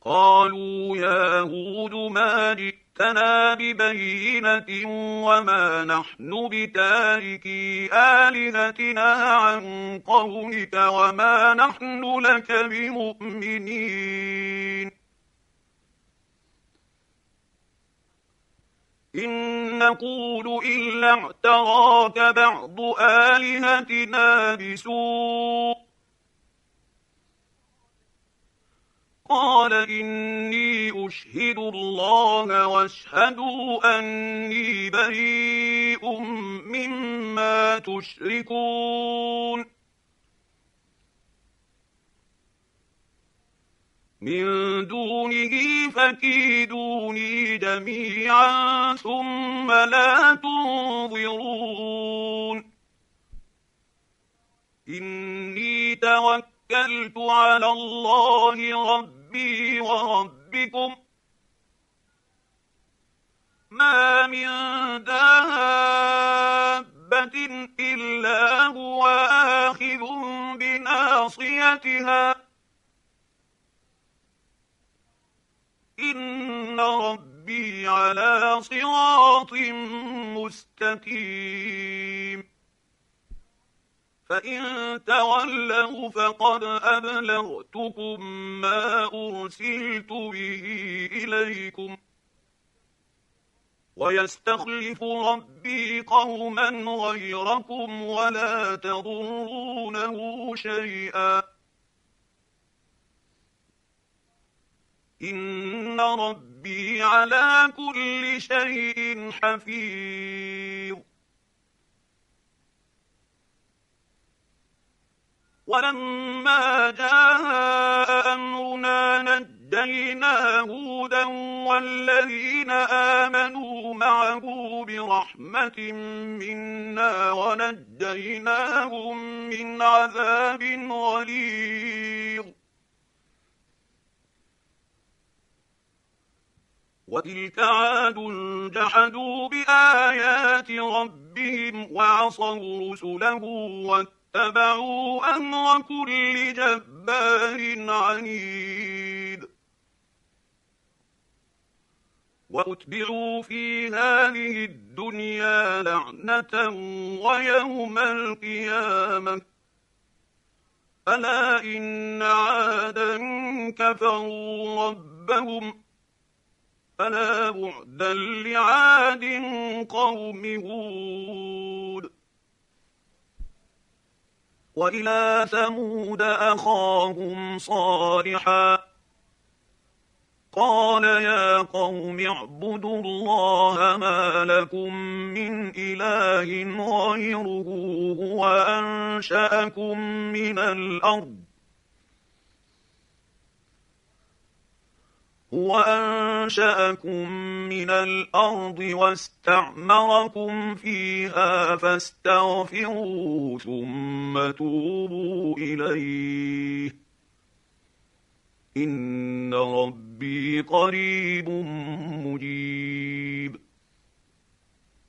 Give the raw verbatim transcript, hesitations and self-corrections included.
قالوا يا هود ما جئتنا ببينة وما نحن بتاركي آلهتنا عن قولك وما نحن لك بمؤمنين إن نقول إلا اعتراك بعض آلهتنا بسوء قال إني أشهد الله واشهدوا أني بريء مما تشركون من دونه فكيدوني جميعا ثم لا تنظرون إني توكلت على الله ربي وربكم ما من دابة إلا هو آخذ بناصيتها إن ربي على صراط مستقيم فإن تولوا فقد أبلغتكم ما أرسلت به إليكم ويستخلف ربي قوما غيركم ولا تضرونه شيئا إن ربي على كل شيء حفيظ ولما جاء أمرنا نجينا هودا والذين آمنوا معه برحمة منا ونجيناهم من عذاب غليظ وتلك عاد جحدوا بآيات ربهم وعصوا رسله واتبعوا أمر كل جبار عنيد وأتبعوا في هذه الدنيا لعنة ويوم القيامة ألا إن عادا كفروا ربهم فلا بعدا لعاد قوم هود وإلى ثمود أخاهم صالحا قال يا قوم اعبدوا الله ما لكم من إله غيره هو أنشأكم من الأرض هو أنشأكم من الأرض واستعمركم فيها فاستغفروه ثم توبوا إليه إن ربي قريب مجيب